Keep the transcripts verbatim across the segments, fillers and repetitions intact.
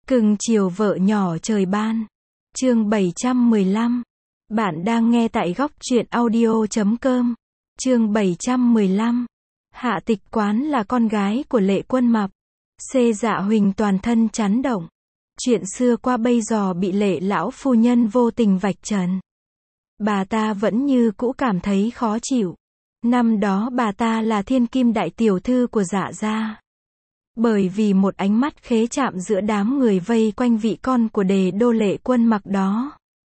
Cưng chiều vợ nhỏ trời ban. Chương bảy trăm mười lăm. Bạn đang nghe tại góc truyện audio chấm com. Chương bảy trăm mười lăm. Hạ Tịch Quán là con gái của Lệ Quân Mặc. Xê Dạ Huỳnh toàn thân chấn động. Chuyện xưa qua bây giờ bị Lệ lão phu nhân vô tình vạch trần. Bà ta vẫn như cũ cảm thấy khó chịu. Năm đó bà ta là thiên kim đại tiểu thư của Dạ gia. Bởi vì một ánh mắt khế chạm giữa đám người vây quanh vị con của đề đô Lệ Quân Mặc đó,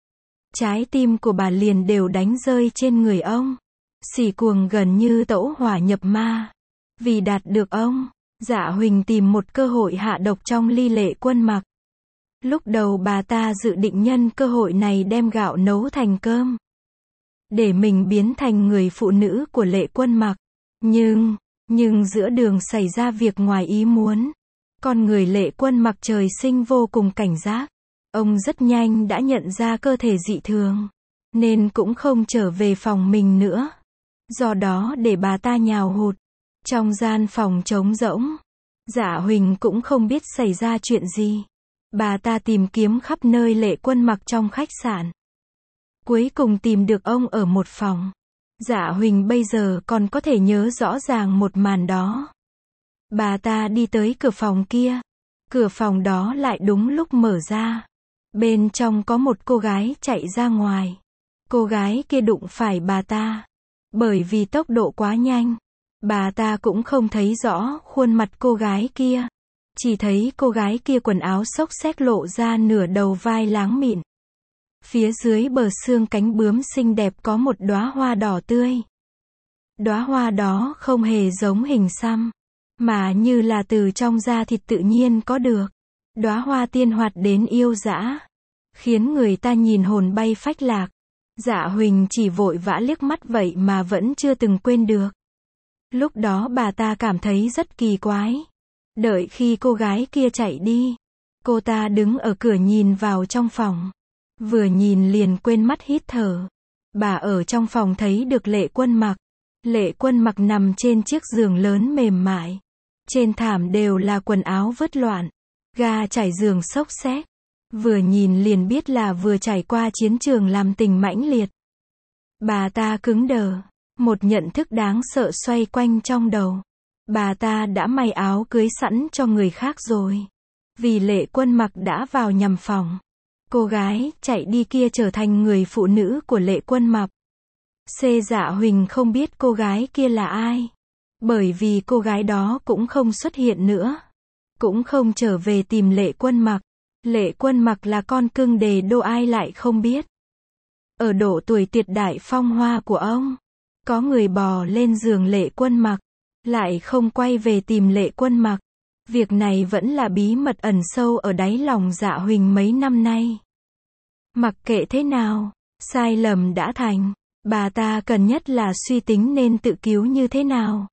trái tim của bà liền đều đánh rơi trên người ông. Sỉ cuồng gần như tẩu hỏa nhập ma. Vì đạt được ông, Dạ Huỳnh tìm một cơ hội hạ độc trong ly Lệ Quân Mặc. Lúc đầu bà ta dự định nhân cơ hội này đem gạo nấu thành cơm, để mình biến thành người phụ nữ của Lệ Quân Mặc. Nhưng, nhưng giữa đường xảy ra việc ngoài ý muốn. Con người Lệ Quân Mặc trời sinh vô cùng cảnh giác. Ông rất nhanh đã nhận ra cơ thể dị thường, nên cũng không trở về phòng mình nữa. Do đó để bà ta nhào hụt trong gian phòng trống rỗng. Dạ Huỳnh cũng không biết xảy ra chuyện gì. Bà ta tìm kiếm khắp nơi Lệ Quân Mặc trong khách sạn. Cuối cùng tìm được ông ở một phòng. Dạ Huỳnh bây giờ còn có thể nhớ rõ ràng một màn đó. Bà ta đi tới cửa phòng kia. Cửa phòng đó lại đúng lúc mở ra. Bên trong có một cô gái chạy ra ngoài. Cô gái kia đụng phải bà ta. Bởi vì tốc độ quá nhanh, bà ta cũng không thấy rõ khuôn mặt cô gái kia. Chỉ thấy cô gái kia quần áo xốc xếch lộ ra nửa đầu vai láng mịn. Phía dưới bờ xương cánh bướm xinh đẹp có một đóa hoa đỏ tươi. Đóa hoa đó không hề giống hình xăm, mà như là từ trong da thịt tự nhiên có được. Đóa hoa tiên hoạt đến yêu dã, khiến người ta nhìn hồn bay phách lạc. Dạ Huỳnh chỉ vội vã liếc mắt vậy mà vẫn chưa từng quên được. Lúc đó bà ta cảm thấy rất kỳ quái. Đợi khi cô gái kia chạy đi, cô ta đứng ở cửa nhìn vào trong phòng. Vừa nhìn liền quên mất hít thở. Bà ở trong phòng thấy được Lệ Quân Mặc. Lệ Quân Mặc nằm trên chiếc giường lớn mềm mại. Trên thảm đều là quần áo vứt loạn, ga trải giường xốc xếch. Vừa nhìn liền biết là vừa trải qua chiến trường làm tình mãnh liệt. Bà ta cứng đờ. Một nhận thức đáng sợ xoay quanh trong đầu. Bà ta đã may áo cưới sẵn cho người khác rồi. Vì Lệ Quân Mặc đã vào nhầm phòng. Cô gái chạy đi kia trở thành người phụ nữ của Lệ Quân Mặc. Xê Dạ Huỳnh không biết cô gái kia là ai. Bởi vì cô gái đó cũng không xuất hiện nữa. Cũng không trở về tìm Lệ Quân Mặc. Lệ Quân Mặc là con cưng đề đô ai lại không biết. Ở độ tuổi tuyệt đại phong hoa của ông, có người bò lên giường Lệ Quân Mặc, lại không quay về tìm Lệ Quân Mặc. Việc này vẫn là bí mật ẩn sâu ở đáy lòng Dạ Huỳnh mấy năm nay. Mặc kệ thế nào, sai lầm đã thành. Bà ta cần nhất là suy tính nên tự cứu như thế nào.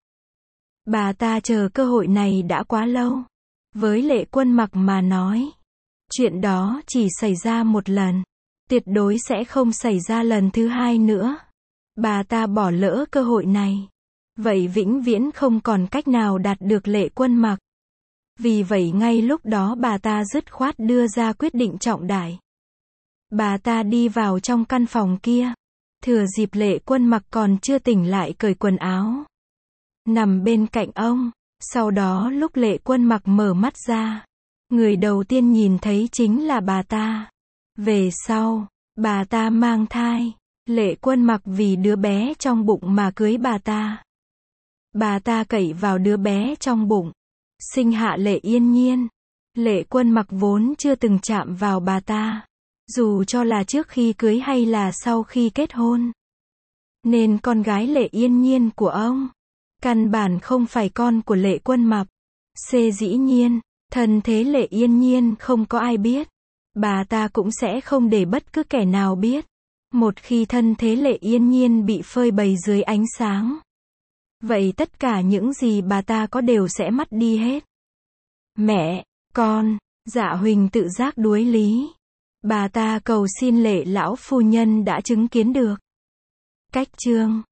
Bà ta chờ cơ hội này đã quá lâu. Với Lệ Quân Mặc mà nói, chuyện đó chỉ xảy ra một lần, tuyệt đối sẽ không xảy ra lần thứ hai nữa. Bà ta bỏ lỡ cơ hội này, vậy vĩnh viễn không còn cách nào đạt được Lệ Quân Mặc. Vì vậy ngay lúc đó bà ta dứt khoát đưa ra quyết định trọng đại. Bà ta đi vào trong căn phòng kia, thừa dịp Lệ Quân Mặc còn chưa tỉnh lại cởi quần áo, nằm bên cạnh ông. Sau đó lúc Lệ Quân Mặc mở mắt ra, người đầu tiên nhìn thấy chính là bà ta. Về sau, bà ta mang thai. Lệ Quân Mặc vì đứa bé trong bụng mà cưới bà ta. Bà ta cậy vào đứa bé trong bụng, sinh hạ Lệ Yên Nhiên. Lệ Quân Mặc vốn chưa từng chạm vào bà ta, dù cho là trước khi cưới hay là sau khi kết hôn. Nên con gái Lệ Yên Nhiên của ông, căn bản không phải con của Lệ Quân Mặc. Xê dĩ nhiên, thân thế Lệ Yên Nhiên không có ai biết. Bà ta cũng sẽ không để bất cứ kẻ nào biết. Một khi thân thế Lệ Yên Nhiên bị phơi bày dưới ánh sáng, vậy tất cả những gì bà ta có đều sẽ mất đi hết. Mẹ, con, Dạ Huỳnh tự giác đuối lý. Bà ta cầu xin Lệ lão phu nhân đã chứng kiến được. Cách chương